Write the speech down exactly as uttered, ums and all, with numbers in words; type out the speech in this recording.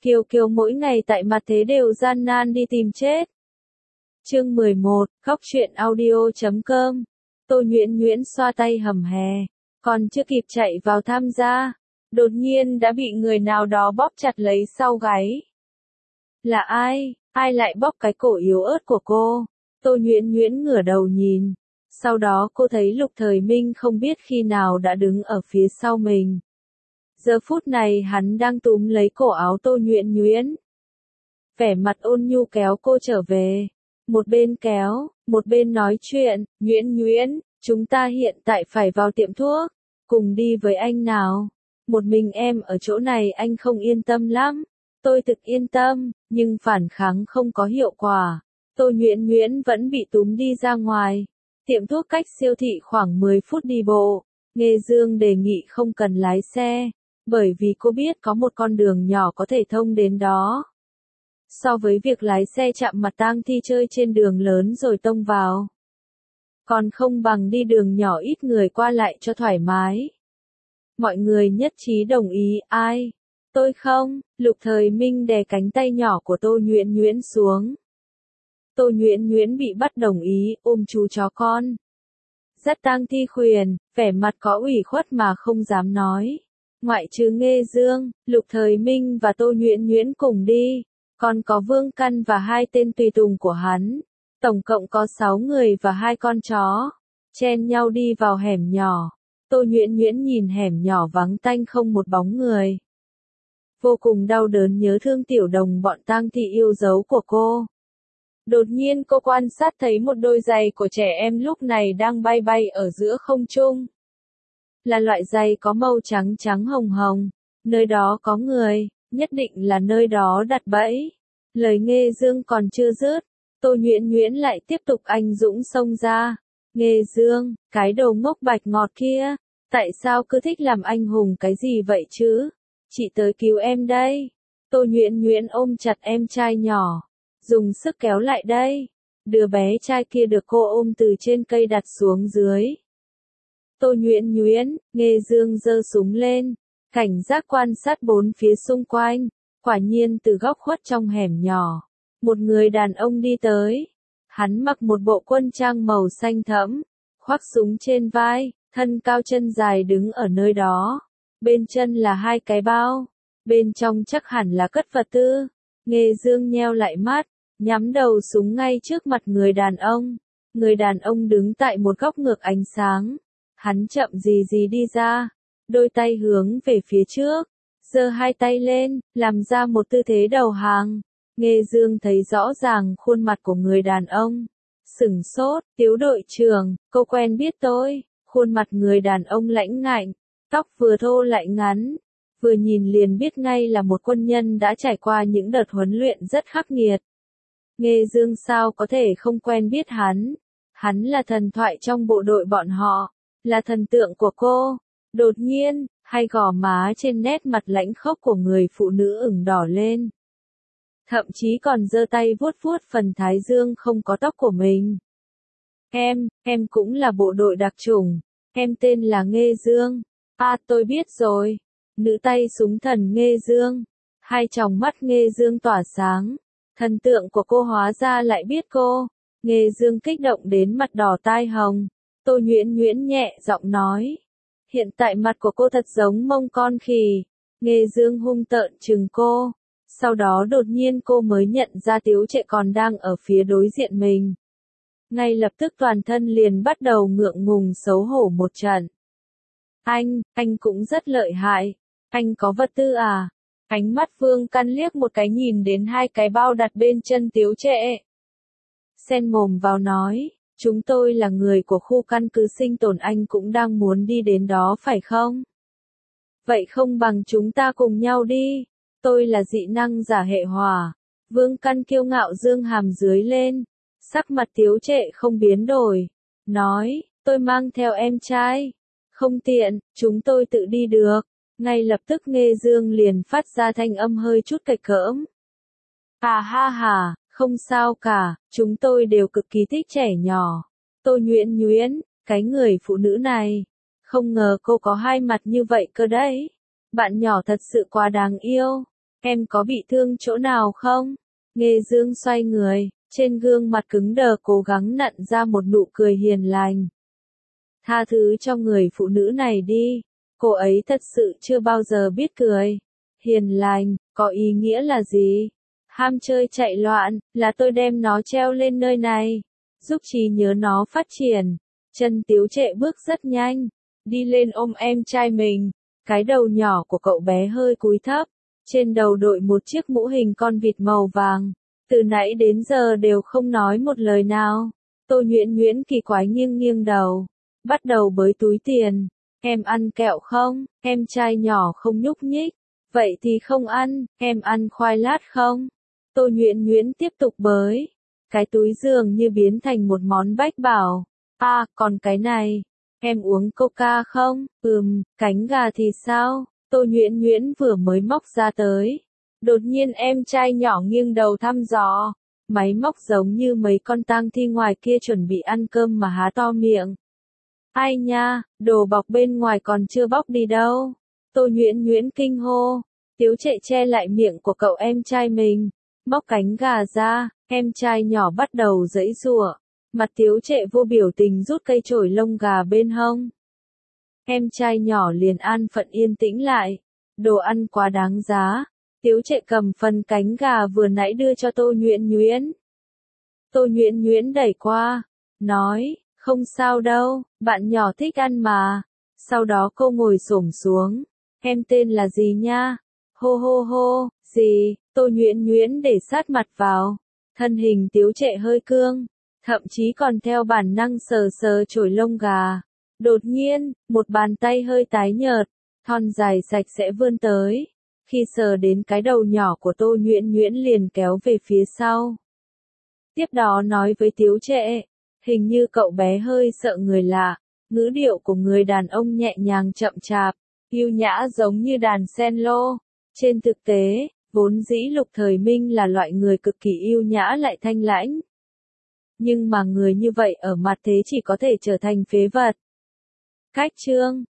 Kiều Kiều mỗi ngày tại mặt thế đều gian nan đi tìm chết. Chương mười một, khóc chuyện audio chấm com. Tô Nhuyễn Nhuyễn xoa tay hầm hè, còn chưa kịp chạy vào tham gia, đột nhiên đã bị người nào đó bóp chặt lấy sau gáy. Là ai? Ai lại bóp cái cổ yếu ớt của cô? Tô Nhuyễn Nhuyễn ngửa đầu nhìn, sau đó cô thấy Lục Thời Minh không biết khi nào đã đứng ở phía sau mình. Giờ phút này hắn đang túm lấy cổ áo Tô Nhuyễn Nhuyễn, vẻ mặt ôn nhu kéo cô trở về. Một bên kéo, một bên nói chuyện, Nhuyễn Nhuyễn, chúng ta hiện tại phải vào tiệm thuốc, cùng đi với anh nào. Một mình em ở chỗ này anh không yên tâm lắm. Tôi thực yên tâm, nhưng phản kháng không có hiệu quả. Tô Nhuyễn Nhuyễn vẫn bị túm đi ra ngoài. Tiệm thuốc cách siêu thị khoảng mười phút đi bộ. Nghê Dương đề nghị không cần lái xe, bởi vì cô biết có một con đường nhỏ có thể thông đến đó. So với việc lái xe chạm mặt tang thi chơi trên đường lớn rồi tông vào, còn không bằng đi đường nhỏ ít người qua lại cho thoải mái. Mọi người nhất trí đồng ý. Ai? Tôi không. Lục Thời Minh đè cánh tay nhỏ của Tô Nhuyễn Nhuyễn xuống. Tô Nhuyễn Nhuyễn bị bắt đồng ý, ôm chú chó con. Dắt tang thi khuyển, vẻ mặt có ủy khuất mà không dám nói. Ngoại trừ Nghê Dương, Lục Thời Minh và Tô Nhuyễn Nhuyễn cùng đi, còn có Vương Căn và hai tên tùy tùng của hắn. Tổng cộng có sáu người và hai con chó, chen nhau đi vào hẻm nhỏ. Tô Nhuyễn Nhuyễn nhìn hẻm nhỏ vắng tanh không một bóng người, vô cùng đau đớn nhớ thương tiểu đồng bọn tang thi yêu dấu của cô. Đột nhiên cô quan sát thấy một đôi giày của trẻ em lúc này đang bay bay ở giữa không trung. Là loại giày có màu trắng trắng hồng hồng. Nơi đó có người, nhất định là nơi đó đặt bẫy. Lời Nghê Dương còn chưa dứt, Tô Nhuyễn Nhuyễn lại tiếp tục anh dũng xông ra. Nghê Dương, cái đầu ngốc bạch ngọt kia, tại sao cứ thích làm anh hùng cái gì vậy chứ? Chị tới cứu em đây. Tô Nhuyễn Nhuyễn ôm chặt em trai nhỏ, dùng sức kéo lại đây. Đứa bé trai kia được cô ôm từ trên cây đặt xuống dưới. Tô Nhuyễn Nhuyễn, Nghê Dương giơ súng lên, cảnh giác quan sát bốn phía xung quanh. Quả nhiên từ góc khuất trong hẻm nhỏ, một người đàn ông đi tới. Hắn mặc một bộ quân trang màu xanh thẫm, khoác súng trên vai, thân cao chân dài đứng ở nơi đó. Bên chân là hai cái bao, bên trong chắc hẳn là cất vật tư. Nghê Dương nheo lại mắt, nhắm đầu súng ngay trước mặt người đàn ông. Người đàn ông đứng tại một góc ngược ánh sáng. Hắn chậm gì gì đi ra, đôi tay hướng về phía trước, giơ hai tay lên, làm ra một tư thế đầu hàng. Nghê Dương thấy rõ ràng khuôn mặt của người đàn ông. Sửng sốt, Tiếu đội trưởng, cô quen biết tôi. Khuôn mặt người đàn ông lãnh ngạnh, tóc vừa thô lại ngắn, vừa nhìn liền biết ngay là một quân nhân đã trải qua những đợt huấn luyện rất khắc nghiệt. Nghê Dương sao có thể không quen biết hắn? Hắn là thần thoại trong bộ đội bọn họ, là thần tượng của cô. Đột nhiên, hai gò má trên nét mặt lãnh khốc của người phụ nữ ửng đỏ lên. Thậm chí còn giơ tay vuốt vuốt phần thái dương không có tóc của mình. Em, em cũng là bộ đội đặc chủng. Em tên là Nghê Dương. À, tôi biết rồi. Nữ tay súng thần Nghê Dương. Hai tròng mắt Nghê Dương tỏa sáng. Thần tượng của cô hóa ra lại biết cô. Nghê Dương kích động đến mặt đỏ tai hồng. Tô Nhuyễn Nhuyễn nhẹ giọng nói. Hiện tại mặt của cô thật giống mông con khỉ. Nghê Dương hung tợn trừng cô. Sau đó đột nhiên cô mới nhận ra Tiếu Trệ còn đang ở phía đối diện mình. Ngay lập tức toàn thân liền bắt đầu ngượng ngùng xấu hổ một trận. Anh, anh cũng rất lợi hại. Anh có vật tư à? Ánh mắt Vương Căn liếc một cái nhìn đến hai cái bao đặt bên chân Tiếu Trệ. Xen mồm vào nói, chúng tôi là người của khu căn cứ sinh tồn, anh cũng đang muốn đi đến đó phải không? Vậy không bằng chúng ta cùng nhau đi. Tôi là dị năng giả hệ hỏa. Vương Căn kiêu ngạo dương hàm dưới lên. Sắc mặt Tiếu Trệ không biến đổi. Nói, tôi mang theo em trai. Không tiện, chúng tôi tự đi được. Ngay lập tức Nghê Dương liền phát ra thanh âm hơi chút cạch cỡm. À ha ha, không sao cả, chúng tôi đều cực kỳ thích trẻ nhỏ. Tô Nhuyễn Nhuyễn, cái người phụ nữ này. Không ngờ cô có hai mặt như vậy cơ đấy. Bạn nhỏ thật sự quá đáng yêu. Em có bị thương chỗ nào không? Nghê Dương xoay người, trên gương mặt cứng đờ cố gắng nặn ra một nụ cười hiền lành. Tha thứ cho người phụ nữ này đi, cô ấy thật sự chưa bao giờ biết cười. Hiền lành, có ý nghĩa là gì? Ham chơi chạy loạn, là tôi đem nó treo lên nơi này, giúp trí nhớ nó phát triển. Chân Tiếu Trệ bước rất nhanh, đi lên ôm em trai mình. Cái đầu nhỏ của cậu bé hơi cúi thấp, trên đầu đội một chiếc mũ hình con vịt màu vàng. Từ nãy đến giờ đều không nói một lời nào. Tô Nhuyễn Nhuyễn kỳ quái nghiêng nghiêng đầu, bắt đầu bới túi tiền. Em ăn kẹo không? Em trai nhỏ không nhúc nhích. Vậy thì không ăn. Em ăn khoai lát không? Tô Nhuyễn Nhuyễn tiếp tục bới. Cái túi dường như biến thành một món bách bảo. À, còn cái này. Em uống coca không? Ừm, cánh gà thì sao? Tô Nhuyễn Nhuyễn vừa mới móc ra tới. Đột nhiên em trai nhỏ nghiêng đầu thăm dò. Máy móc giống như mấy con tang thi ngoài kia chuẩn bị ăn cơm mà há to miệng. Ai nha, đồ bọc bên ngoài còn chưa bóc đi đâu. Tô Nhuyễn Nhuyễn kinh hô. Tiếu Trệ che lại miệng của cậu em trai mình. Móc cánh gà ra, em trai nhỏ bắt đầu giãy giụa. Mặt Tiếu Trệ vô biểu tình rút cây chổi lông gà bên hông. Em trai nhỏ liền an phận yên tĩnh lại. Đồ ăn quá đáng giá. Tiếu Trệ cầm phần cánh gà vừa nãy đưa cho Tô Nhuyễn Nhuyễn. Tô Nhuyễn Nhuyễn đẩy qua, nói, không sao đâu, bạn nhỏ thích ăn mà. Sau đó cô ngồi xổm xuống. Em tên là gì nha? Hô hô hô, gì? Tô Nhuyễn Nhuyễn để sát mặt vào. Thân hình Tiếu Trệ hơi cương, thậm chí còn theo bản năng sờ sờ chổi lông gà. Đột nhiên, một bàn tay hơi tái nhợt, thon dài sạch sẽ vươn tới. Khi sờ đến cái đầu nhỏ của Tô Nhuyễn Nhuyễn liền kéo về phía sau. Tiếp đó nói với Tiếu Trệ, hình như cậu bé hơi sợ người lạ. Ngữ điệu của người đàn ông nhẹ nhàng chậm chạp, yêu nhã giống như đàn sen lô. Trên thực tế, vốn dĩ Lục Thời Minh là loại người cực kỳ yêu nhã lại thanh lãnh. Nhưng mà người như vậy ở mặt thế chỉ có thể trở thành phế vật. Cách chương